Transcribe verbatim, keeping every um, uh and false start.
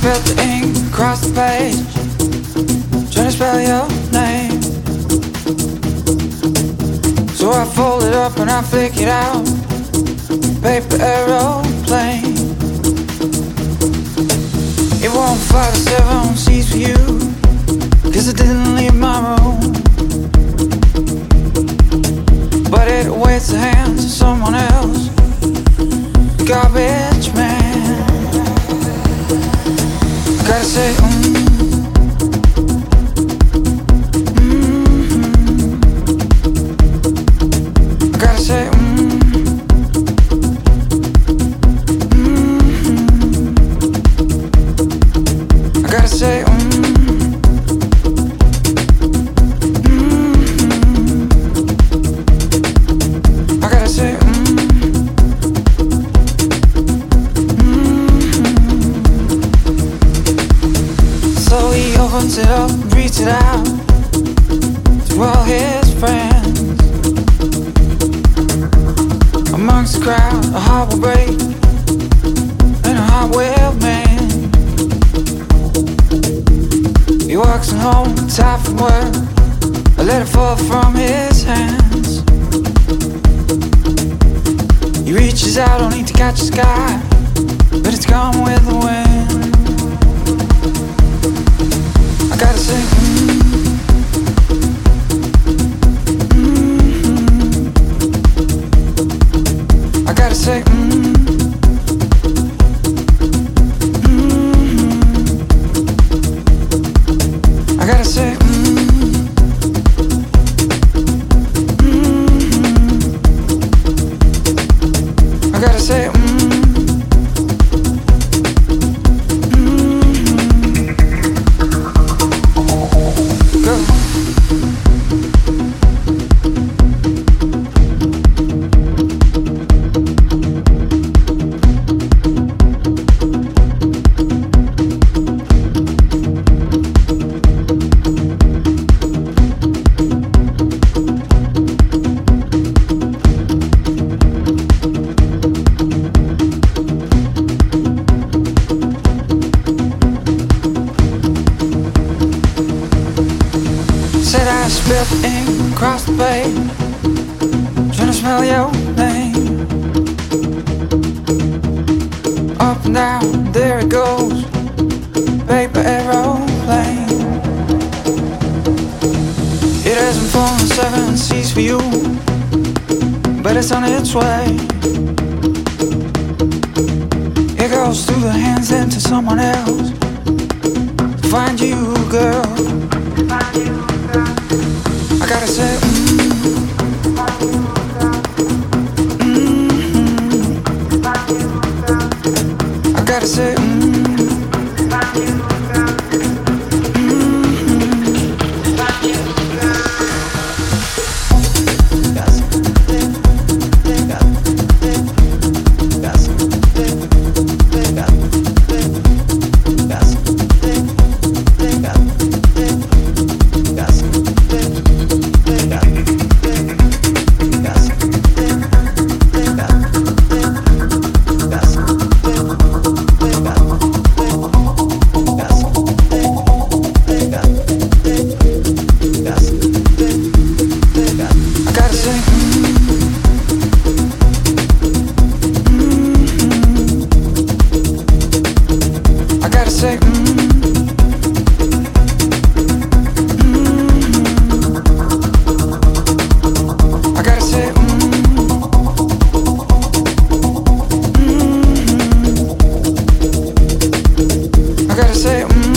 spilt the ink across the page, trying to spell your name. So I fold it up and I flick it out, paper aeroplane. It won't fly the seven seas for you, cause I didn't leave my room. But it awaits the hands of someone else, garbage man. Gotta say, mm, mm-hmm. Gotta say, mm, mm-hmm. I gotta say, mm, mm-hmm. I gotta say, mm. Opens it up, reads it out to all his friends. Amongst the crowd, a heart will break and a heart will mend. He walks home, tired from work, I let it fall from his hands. He reaches out, only to catch the sky, but it's gone with the wind. I gotta say, mm, mm-hmm. I gotta say, mm, mm-hmm. I gotta say, mm, mm-hmm. I gotta say, mm. Said I spilled the ink across the page, trying to spell your name. Up and down, there it goes, paper aeroplane. It hasn't flown the seven seas for you, but it's on its way. It goes through the hands into someone else to find you, girl. I gotta say, mm, mm-hmm. I gotta say, mm, say, mm, mm-hmm. I gotta say, mm, mm-hmm. I gotta say, mm.